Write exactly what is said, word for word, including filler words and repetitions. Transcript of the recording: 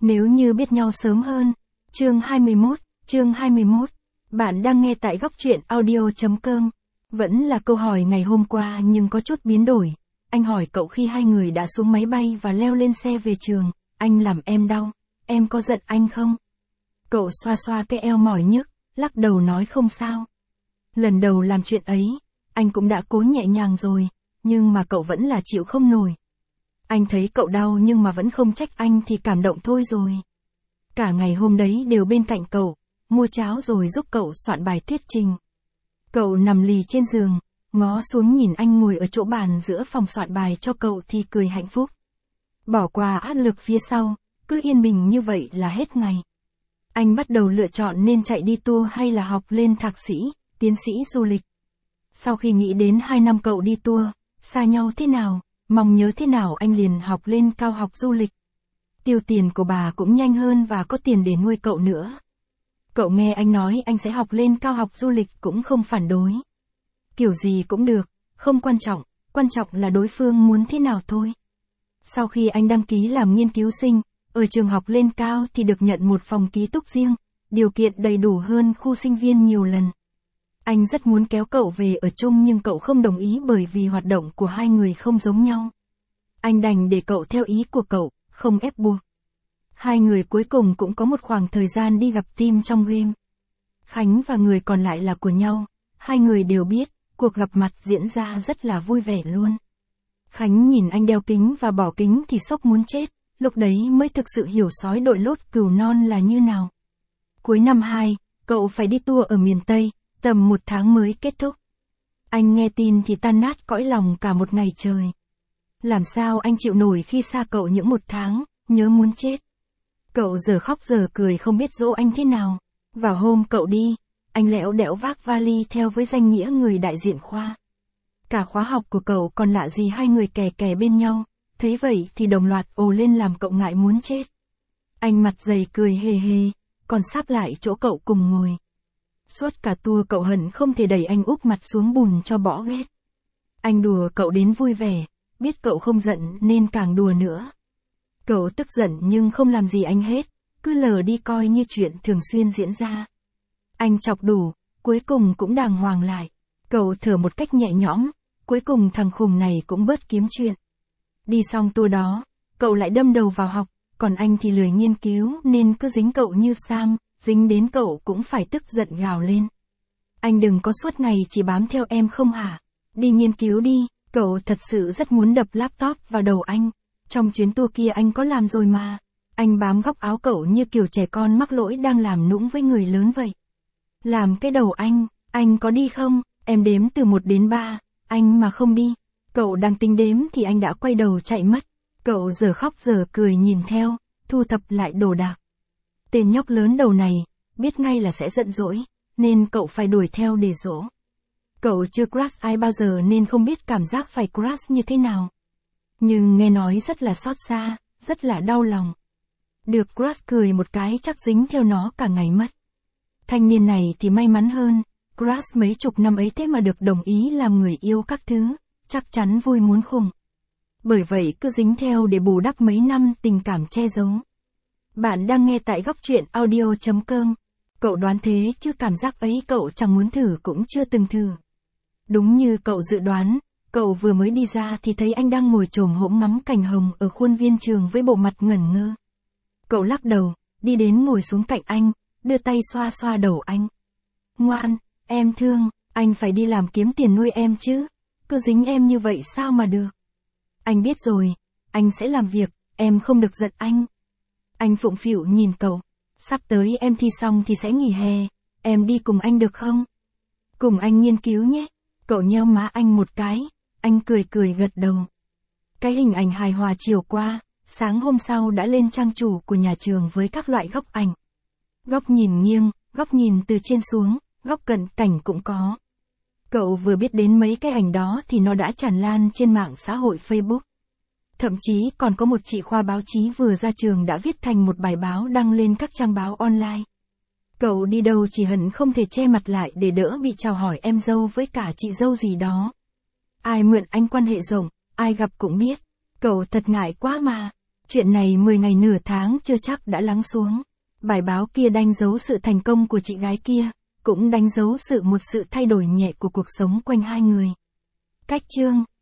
Nếu như biết nhau sớm hơn. Chương hai mươi mốt, chương hai mươi mốt. Bạn đang nghe tại góc truyện audio chấm com. Vẫn là câu hỏi ngày hôm qua nhưng có chút biến đổi. Anh hỏi cậu khi hai người đã xuống máy bay và leo lên xe về trường, anh làm em đau, em có giận anh không? Cậu xoa xoa cái eo mỏi nhức, lắc đầu nói không sao. Lần đầu làm chuyện ấy, anh cũng đã cố nhẹ nhàng rồi, nhưng mà cậu vẫn là chịu không nổi. Anh thấy cậu đau nhưng mà vẫn không trách anh thì cảm động thôi rồi. Cả ngày hôm đấy đều bên cạnh cậu, mua cháo rồi giúp cậu soạn bài thuyết trình. Cậu nằm lì trên giường, ngó xuống nhìn anh ngồi ở chỗ bàn giữa phòng soạn bài cho cậu thì cười hạnh phúc. Bỏ qua áp lực phía sau, cứ yên bình như vậy là hết ngày. Anh bắt đầu lựa chọn nên chạy đi tour hay là học lên thạc sĩ, tiến sĩ du lịch. Sau khi nghĩ đến hai năm cậu đi tour, xa nhau thế nào, mong nhớ thế nào anh liền học lên cao học du lịch. Tiêu tiền của bà cũng nhanh hơn và có tiền để nuôi cậu nữa. Cậu nghe anh nói anh sẽ học lên cao học du lịch cũng không phản đối. Kiểu gì cũng được, không quan trọng, quan trọng là đối phương muốn thế nào thôi. Sau khi anh đăng ký làm nghiên cứu sinh, ở trường học lên cao thì được nhận một phòng ký túc riêng, điều kiện đầy đủ hơn khu sinh viên nhiều lần. Anh rất muốn kéo cậu về ở chung nhưng cậu không đồng ý bởi vì hoạt động của hai người không giống nhau. Anh đành để cậu theo ý của cậu, không ép buộc. Hai người cuối cùng cũng có một khoảng thời gian đi gặp team trong game. Khánh và người còn lại là của nhau, hai người đều biết, cuộc gặp mặt diễn ra rất là vui vẻ luôn. Khánh nhìn anh đeo kính và bỏ kính thì sốc muốn chết, lúc đấy mới thực sự hiểu sói đội lốt cừu non là như nào. Cuối năm hai, cậu phải đi tour ở miền Tây, tầm một tháng mới kết thúc. Anh nghe tin thì tan nát cõi lòng cả một ngày trời. Làm sao anh chịu nổi khi xa cậu những một tháng, nhớ muốn chết. Cậu giờ khóc giờ cười không biết dỗ anh thế nào. Vào hôm cậu đi, anh lẽo đẽo vác vali theo với danh nghĩa người đại diện khoa. Cả khóa học của cậu còn lạ gì hai người kè kè bên nhau, thấy vậy thì đồng loạt ồ lên làm cậu ngại muốn chết. Anh mặt dày cười hề hề, còn sáp lại chỗ cậu cùng ngồi. Suốt cả tour cậu hận không thể đẩy anh úp mặt xuống bùn cho bỏ ghét. Anh đùa cậu đến vui vẻ, biết cậu không giận nên càng đùa nữa. Cậu tức giận nhưng không làm gì anh hết, cứ lờ đi coi như chuyện thường xuyên diễn ra. Anh chọc đủ, cuối cùng cũng đàng hoàng lại. Cậu thở một cách nhẹ nhõm, cuối cùng thằng khùng này cũng bớt kiếm chuyện. Đi xong tour đó, cậu lại đâm đầu vào học, còn anh thì lười nghiên cứu nên cứ dính cậu như Sam, dính đến cậu cũng phải tức giận gào lên. Anh đừng có suốt ngày chỉ bám theo em không hả? Đi nghiên cứu đi, cậu thật sự rất muốn đập laptop vào đầu anh. Trong chuyến tour kia anh có làm rồi mà. Anh bám góc áo cậu như kiểu trẻ con mắc lỗi đang làm nũng với người lớn vậy. Làm cái đầu anh, anh có đi không? Em đếm từ một đến ba, anh mà không đi. Cậu đang tính đếm thì anh đã quay đầu chạy mất. Cậu giờ khóc giờ cười nhìn theo, thu thập lại đồ đạc. Tên nhóc lớn đầu này, biết ngay là sẽ giận dỗi, nên cậu phải đuổi theo để dỗ. Cậu chưa crush ai bao giờ nên không biết cảm giác phải crush như thế nào. Nhưng nghe nói rất là xót xa, rất là đau lòng. Được crush cười một cái chắc dính theo nó cả ngày mất. Thanh niên này thì may mắn hơn, crush mấy chục năm ấy thế mà được đồng ý làm người yêu các thứ, chắc chắn vui muốn khùng. Bởi vậy cứ dính theo để bù đắp mấy năm tình cảm che giấu. Bạn đang nghe tại góc truyện audio chấm com. Cậu đoán thế chứ cảm giác ấy cậu chẳng muốn thử cũng chưa từng thử. Đúng như cậu dự đoán, cậu vừa mới đi ra thì thấy anh đang ngồi chồm hổm ngắm cành hồng ở khuôn viên trường với bộ mặt ngẩn ngơ. Cậu lắc đầu, đi đến ngồi xuống cạnh anh, đưa tay xoa xoa đầu anh. Ngoan, em thương, anh phải đi làm kiếm tiền nuôi em chứ, cứ dính em như vậy sao mà được. Anh biết rồi, anh sẽ làm việc, em không được giận anh. Anh phụng phịu nhìn cậu, sắp tới em thi xong thì sẽ nghỉ hè, em đi cùng anh được không? Cùng anh nghiên cứu nhé. Cậu nheo má anh một cái, anh cười cười gật đầu. Cái hình ảnh hài hòa chiều qua, sáng hôm sau đã lên trang chủ của nhà trường với các loại góc ảnh. Góc nhìn nghiêng, góc nhìn từ trên xuống, góc cận cảnh cũng có. Cậu vừa biết đến mấy cái ảnh đó thì nó đã tràn lan trên mạng xã hội Facebook. Thậm chí còn có một chị khoa báo chí vừa ra trường đã viết thành một bài báo đăng lên các trang báo online. Cậu đi đâu chỉ hận không thể che mặt lại để đỡ bị chào hỏi em dâu với cả chị dâu gì đó. Ai mượn anh quan hệ rộng, ai gặp cũng biết. Cậu thật ngại quá mà. Chuyện này mười ngày nửa tháng chưa chắc đã lắng xuống. Bài báo kia đánh dấu sự thành công của chị gái kia, cũng đánh dấu sự một sự thay đổi nhẹ của cuộc sống quanh hai người. Cách chương